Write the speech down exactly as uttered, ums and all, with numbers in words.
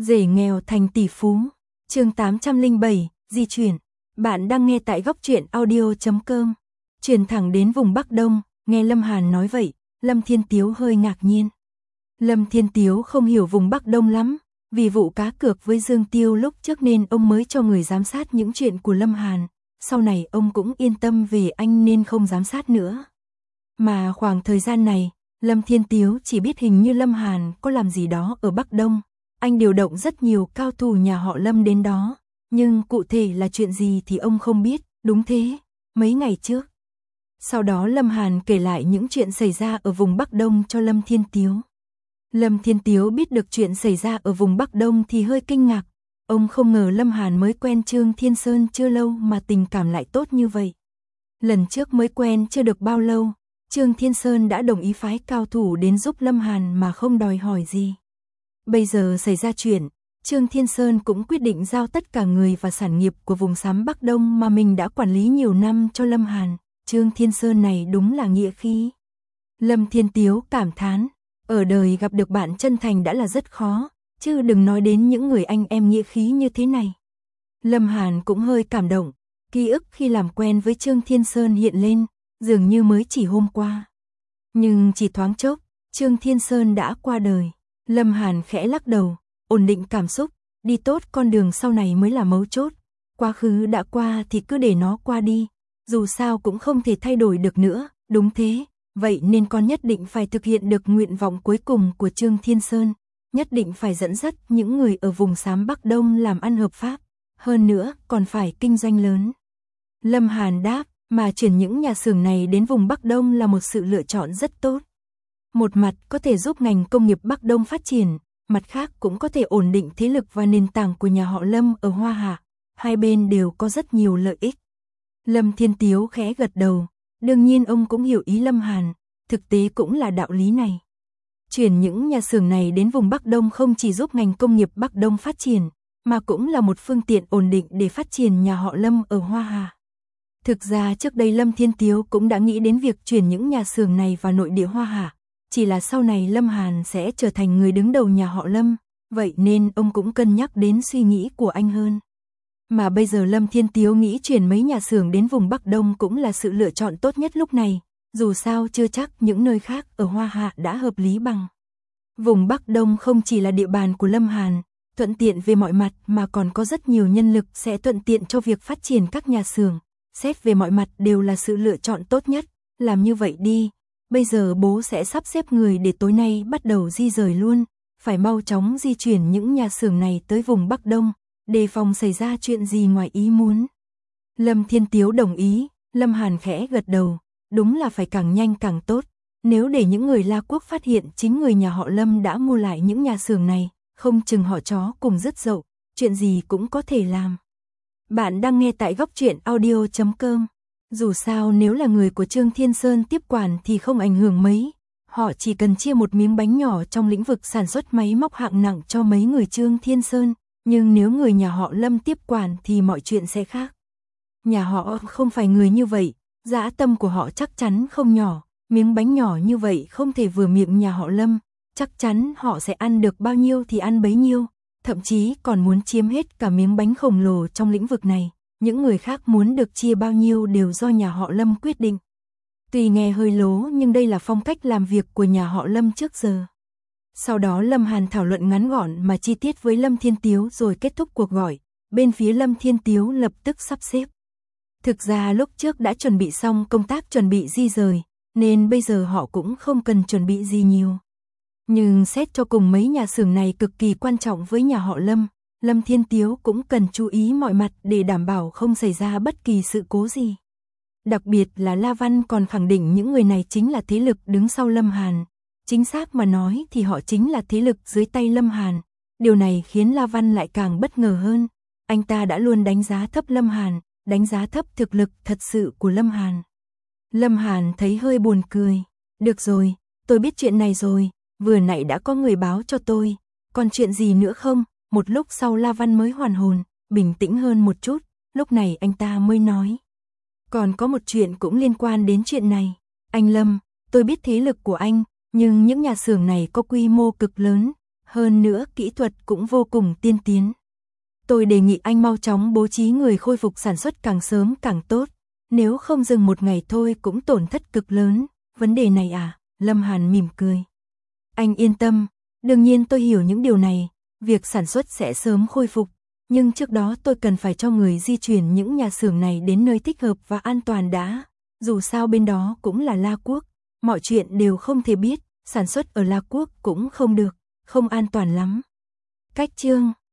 Rể nghèo thành tỷ phú. Chương tám trăm lẻ bảy, di chuyển. Bạn đang nghe tại góc truyện audio chấm com. Chuyển thẳng đến vùng Bắc Đông, nghe Lâm Hàn nói vậy, Lâm Thiên Tiếu hơi ngạc nhiên. Lâm Thiên Tiếu không hiểu vùng Bắc Đông lắm, vì vụ cá cược với Dương Tiêu lúc trước nên ông mới cho người giám sát những chuyện của Lâm Hàn, sau này ông cũng yên tâm về anh nên không giám sát nữa. Mà khoảng thời gian này, Lâm Thiên Tiếu chỉ biết hình như Lâm Hàn có làm gì đó ở Bắc Đông, anh điều động rất nhiều cao thủ nhà họ Lâm đến đó, nhưng cụ thể là chuyện gì thì ông không biết, đúng thế, mấy ngày trước. Sau đó Lâm Hàn kể lại những chuyện xảy ra ở vùng Bắc Đông cho Lâm Thiên Tiếu. Lâm Thiên Tiếu biết được chuyện xảy ra ở vùng Bắc Đông thì hơi kinh ngạc, ông không ngờ Lâm Hàn mới quen Trương Thiên Sơn chưa lâu mà tình cảm lại tốt như vậy. Lần trước mới quen chưa được bao lâu, Trương Thiên Sơn đã đồng ý phái cao thủ đến giúp Lâm Hàn mà không đòi hỏi gì. Bây giờ xảy ra chuyện, Trương Thiên Sơn cũng quyết định giao tất cả người và sản nghiệp của vùng xám Bắc Đông mà mình đã quản lý nhiều năm cho Lâm Hàn. Trương Thiên Sơn này đúng là nghĩa khí. Lâm Thiên Tiếu cảm thán, ở đời gặp được bạn chân thành đã là rất khó, chứ đừng nói đến những người anh em nghĩa khí như thế này. Lâm Hàn cũng hơi cảm động, ký ức khi làm quen với Trương Thiên Sơn hiện lên, dường như mới chỉ hôm qua. Nhưng chỉ thoáng chốc, Trương Thiên Sơn đã qua đời. Lâm Hàn khẽ lắc đầu, ổn định cảm xúc, đi tốt con đường sau này mới là mấu chốt. Quá khứ đã qua thì cứ để nó qua đi, dù sao cũng không thể thay đổi được nữa, đúng thế. Vậy nên con nhất định phải thực hiện được nguyện vọng cuối cùng của Trương Thiên Sơn, nhất định phải dẫn dắt những người ở vùng xám Bắc Đông làm ăn hợp pháp, hơn nữa còn phải kinh doanh lớn. Lâm Hàn đáp, mà chuyển những nhà xưởng này đến vùng Bắc Đông là một sự lựa chọn rất tốt. Một mặt có thể giúp ngành công nghiệp Bắc Đông phát triển, mặt khác cũng có thể ổn định thế lực và nền tảng của nhà họ Lâm ở Hoa Hạ, hai bên đều có rất nhiều lợi ích. Lâm Thiên Tiếu khẽ gật đầu, đương nhiên ông cũng hiểu ý Lâm Hàn, thực tế cũng là đạo lý này. Chuyển những nhà xưởng này đến vùng Bắc Đông không chỉ giúp ngành công nghiệp Bắc Đông phát triển, mà cũng là một phương tiện ổn định để phát triển nhà họ Lâm ở Hoa Hạ. Thực ra trước đây Lâm Thiên Tiếu cũng đã nghĩ đến việc chuyển những nhà xưởng này vào nội địa Hoa Hạ, chỉ là sau này Lâm Hàn sẽ trở thành người đứng đầu nhà họ Lâm, vậy nên ông cũng cân nhắc đến suy nghĩ của anh hơn. Mà bây giờ Lâm Thiên Tiếu nghĩ chuyển mấy nhà xưởng đến vùng Bắc Đông cũng là sự lựa chọn tốt nhất lúc này, dù sao chưa chắc những nơi khác ở Hoa Hạ đã hợp lý bằng. Vùng Bắc Đông không chỉ là địa bàn của Lâm Hàn, thuận tiện về mọi mặt mà còn có rất nhiều nhân lực sẽ thuận tiện cho việc phát triển các nhà xưởng, xét về mọi mặt đều là sự lựa chọn tốt nhất, làm như vậy đi. Bây giờ bố sẽ sắp xếp người để tối nay bắt đầu di rời luôn, phải mau chóng di chuyển những nhà xưởng này tới vùng Bắc Đông, đề phòng xảy ra chuyện gì ngoài ý muốn. Lâm Thiên Tiếu đồng ý, Lâm Hàn khẽ gật đầu, đúng là phải càng nhanh càng tốt, nếu để những người La Quốc phát hiện chính người nhà họ Lâm đã mua lại những nhà xưởng này, không chừng họ chó cùng rứt dậu, chuyện gì cũng có thể làm. Bạn đang nghe tại góc truyện audio chấm com. Dù sao nếu là người của Trương Thiên Sơn tiếp quản thì không ảnh hưởng mấy, họ chỉ cần chia một miếng bánh nhỏ trong lĩnh vực sản xuất máy móc hạng nặng cho mấy người Trương Thiên Sơn, nhưng nếu người nhà họ Lâm tiếp quản thì mọi chuyện sẽ khác. Nhà họ không phải người như vậy, dã tâm của họ chắc chắn không nhỏ, miếng bánh nhỏ như vậy không thể vừa miệng nhà họ Lâm, chắc chắn họ sẽ ăn được bao nhiêu thì ăn bấy nhiêu, thậm chí còn muốn chiếm hết cả miếng bánh khổng lồ trong lĩnh vực này. Những người khác muốn được chia bao nhiêu đều do nhà họ Lâm quyết định. Tuy nghe hơi lố nhưng đây là phong cách làm việc của nhà họ Lâm trước giờ. Sau đó Lâm Hàn thảo luận ngắn gọn mà chi tiết với Lâm Thiên Tiếu rồi kết thúc cuộc gọi. Bên phía Lâm Thiên Tiếu lập tức sắp xếp. Thực ra lúc trước đã chuẩn bị xong công tác chuẩn bị di rời, nên bây giờ họ cũng không cần chuẩn bị gì nhiều. Nhưng xét cho cùng mấy nhà xưởng này cực kỳ quan trọng với nhà họ Lâm. Lâm Thiên Tiếu cũng cần chú ý mọi mặt để đảm bảo không xảy ra bất kỳ sự cố gì. Đặc biệt là La Văn còn khẳng định những người này chính là thế lực đứng sau Lâm Hàn. Chính xác mà nói thì họ chính là thế lực dưới tay Lâm Hàn. Điều này khiến La Văn lại càng bất ngờ hơn. Anh ta đã luôn đánh giá thấp Lâm Hàn, đánh giá thấp thực lực thật sự của Lâm Hàn. Lâm Hàn thấy hơi buồn cười. Được rồi, tôi biết chuyện này rồi, vừa nãy đã có người báo cho tôi. Còn chuyện gì nữa không? Một lúc sau La Văn mới hoàn hồn, bình tĩnh hơn một chút, lúc này anh ta mới nói. Còn có một chuyện cũng liên quan đến chuyện này. Anh Lâm, tôi biết thế lực của anh, nhưng những nhà xưởng này có quy mô cực lớn, Hơn nữa kỹ thuật cũng vô cùng tiên tiến. Tôi đề nghị anh mau chóng bố trí người khôi phục sản xuất càng sớm càng tốt. Nếu không dừng một ngày thôi cũng tổn thất cực lớn. Vấn đề này à? Lâm Hàn mỉm cười. Anh yên tâm, đương nhiên tôi hiểu những điều này. Việc sản xuất sẽ sớm khôi phục. Nhưng trước đó tôi cần phải cho người di chuyển những nhà xưởng này đến nơi thích hợp và an toàn đã. Dù sao bên đó cũng là La Quốc. Mọi chuyện đều không thể biết. Sản xuất ở La Quốc cũng không được. Không an toàn lắm. Cách chương